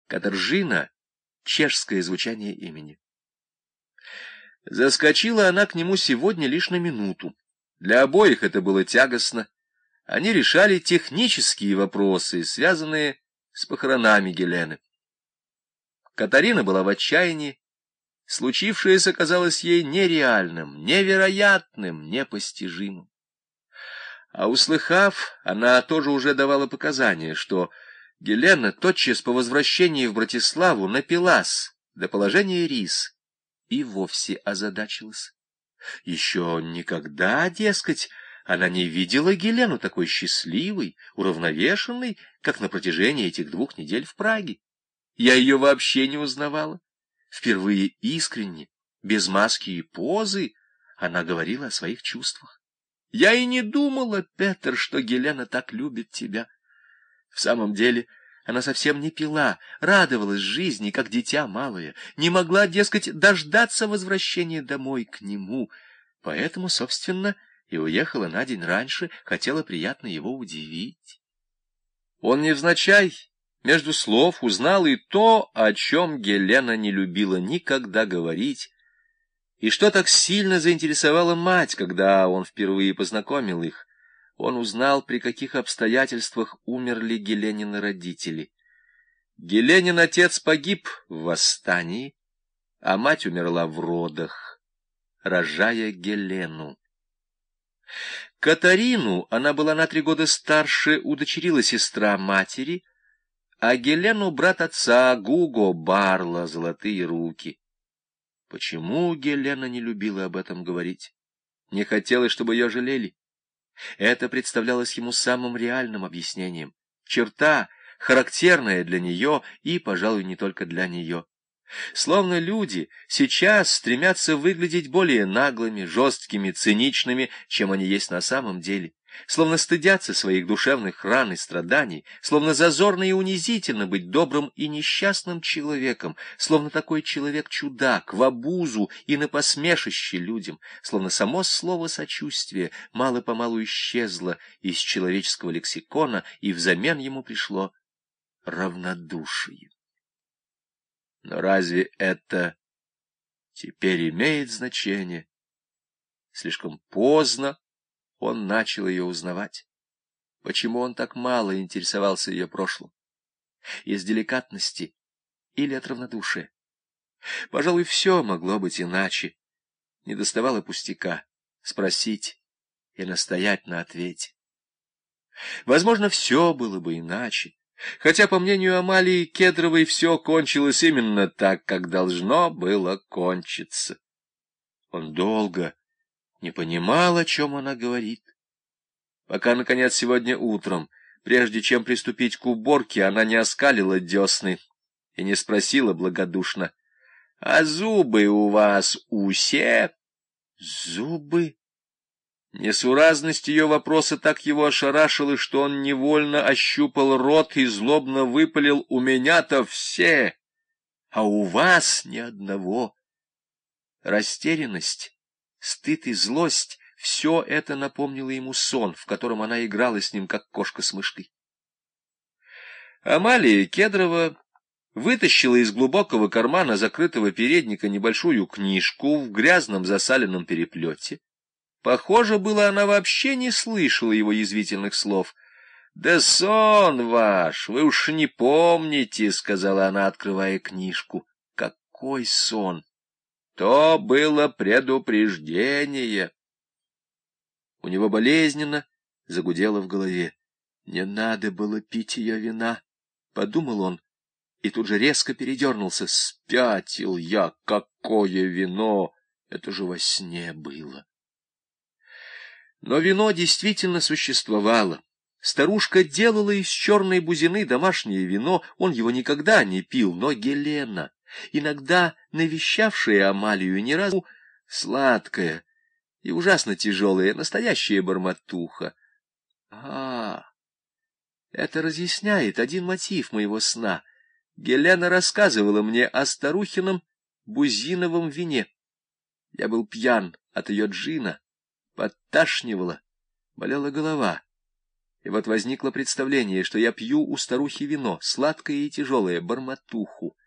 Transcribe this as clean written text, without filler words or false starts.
Катаржина — чешское звучание имени. Заскочила она к нему сегодня лишь на минуту. Для обоих это было тягостно. Они решали технические вопросы, связанные с похоронами Гелены. Катарина была в отчаянии. Случившееся казалось ей нереальным, невероятным, непостижимым. А услыхав, она тоже уже давала показания, что Гелена тотчас по возвращении в Братиславу напилась до положения рис и вовсе озадачилась. Еще никогда, дескать, она не видела Гелену такой счастливой, уравновешенной, как на протяжении этих 2 недель в Праге. Я ее вообще не узнавала. Впервые искренне, без маски и позы, она говорила о своих чувствах. Я и не думала, Петер, что Гелена так любит тебя. В самом деле, она совсем не пила, радовалась жизни, как дитя малое, не могла, дескать, дождаться возвращения домой к нему. Поэтому, собственно, и уехала на день раньше, хотела приятно его удивить. Он невзначай между слов узнал и то, о чем Гелена не любила никогда говорить, и что так сильно заинтересовала мать, когда он впервые познакомил их. Он узнал, при каких обстоятельствах умерли Геленины родители. Геленин отец погиб в восстании, а мать умерла в родах, рожая Гелену. Катарину, она была на 3 года старше, удочерила сестра матери, а Гелену брат отца Гуго Барла, золотые руки. Почему Гелена не любила об этом говорить? Не хотела, чтобы ее жалели? Это представлялось ему самым реальным объяснением. Черта, характерная для нее и, пожалуй, не только для нее. Словно люди сейчас стремятся выглядеть более наглыми, жесткими, циничными, чем они есть на самом деле. Словно стыдятся своих душевных ран и страданий, словно зазорно и унизительно быть добрым и несчастным человеком, словно такой человек чудак, в обузу и на посмешище людям, словно само слово «сочувствие» мало-помалу исчезло из человеческого лексикона, и взамен ему пришло равнодушие. Но разве это теперь имеет значение? Слишком поздно он начал ее узнавать. Почему он так мало интересовался ее прошлым? Из деликатности или от равнодушия? Пожалуй, все могло быть иначе. Недоставало пустяка — спросить и настоять на ответе. Возможно, все было бы иначе, хотя, по мнению Амалии Кедровой, все кончилось именно так, как должно было кончиться. Он долго не понимал, о чем она говорит, пока, наконец, сегодня утром, прежде чем приступить к уборке, она не оскалила десны и не спросила благодушно: «А зубы у вас усе?» «Зубы?» Несуразность ее вопроса так его ошарашила, что он невольно ощупал рот и злобно выпалил: «У меня-то все, а у вас ни одного». Растерянность, стыд и злость — все это напомнило ему сон, в котором она играла с ним, как кошка с мышкой. Амалия Кедрова вытащила из глубокого кармана закрытого передника небольшую книжку в грязном засаленном переплете. Похоже было, она вообще не слышала его язвительных слов. «Да сон ваш, вы уж не помните», — сказала она, открывая книжку. «Какой сон?» «То было предупреждение». У него болезненно загудело в голове. «Не надо было пить ее вина», — подумал он, и тут же резко передернулся. «Спятил я! Какое вино! Это же во сне было!» Но вино действительно существовало. Старушка делала из черной бузины домашнее вино, он его никогда не пил, но Гелена, иногда навещавшая Амалию, ни разу сладкая и ужасно тяжелая, настоящая бормотуха. Это разъясняет один мотив моего сна. Гелена рассказывала мне о старухином бузиновом вине. Я был пьян от ее джина, подташнивало, болела голова. И вот возникло представление, что я пью у старухи вино, сладкое и тяжелое, бормотуху.